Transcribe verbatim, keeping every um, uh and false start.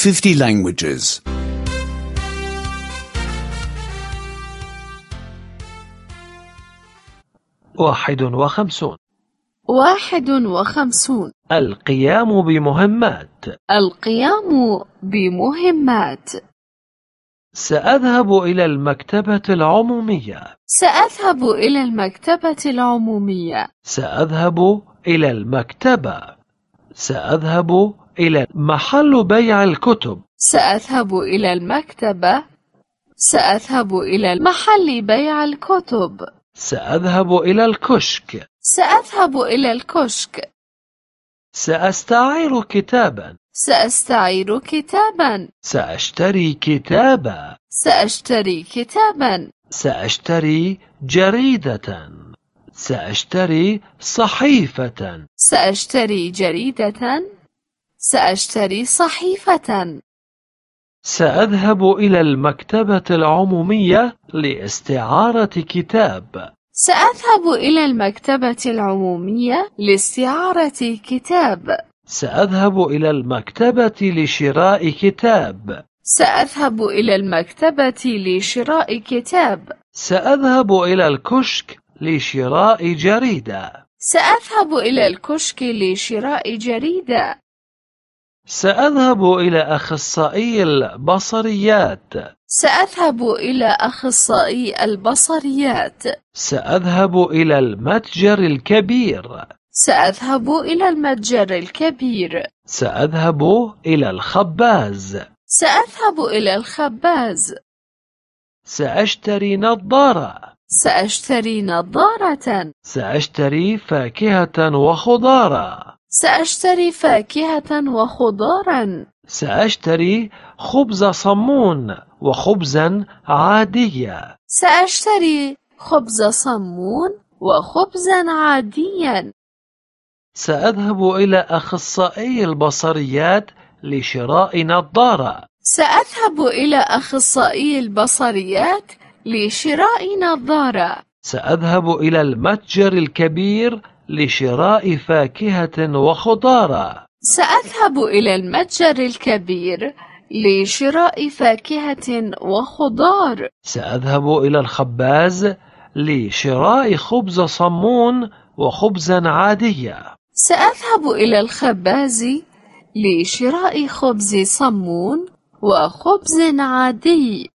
fifty languages. واحد وخمسون. واحد وخمسون. القيام بمهمات. القيام بمهمات. سأذهب إلى المكتبة العمومية. سأذهب إلى المكتبة العمومية. سأذهب إلى المكتبة. سأذهب إلى محل بيع الكتب. سأذهب إلى المكتبة. سأذهب إلى محل بيع الكتب. سأذهب إلى الكشك. سأذهب إلى الكشك. سأستعير كتابا. سأستعير كتابا. سأشتري كتابا. سأشتري كتابا. سأشتري جريدة. سأشتري صحيفة. سأشتري جريدة. سأشتري صحيفة. سأذهب إلى المكتبة العمومية لاستعارة كتاب. سأذهب إلى المكتبة العمومية لاستعارة كتاب. سأذهب إلى المكتبة لشراء كتاب. سأذهب إلى المكتبة لشراء كتاب. سأذهب إلى الكشك لشراء جريدة. سأذهب إلى الكشك لشراء جريدة. سأذهب إلى أخصائي البصريات. سأذهب إلى أخصائي البصريات. سأذهب إلى المتجر الكبير. سأذهب إلى المتجر الكبير. سأذهب إلى الخباز. سأذهب إلى الخباز. سأشتري نظارة. سأشتري نظارة. سأشتري فاكهة وخضارا. سأشتري فاكهة وخضارا. سأشتري خبز صمون وخبزا عاديا. سأشتري خبز صمون وخبزا عاديا. سأذهب إلى أخصائي البصريات لشراء نظارة. سأذهب إلى أخصائي البصريات لشراء نظارة. سأذهب إلى المتجر الكبير لشراء فاكهة وخضارا. سأذهب إلى المتجر الكبير لشراء فاكهة وخضار. سأذهب إلى الخباز لشراء خبز صمون وخبزا عادية. سأذهب إلى الخباز لشراء خبز صمون وخبز عادي.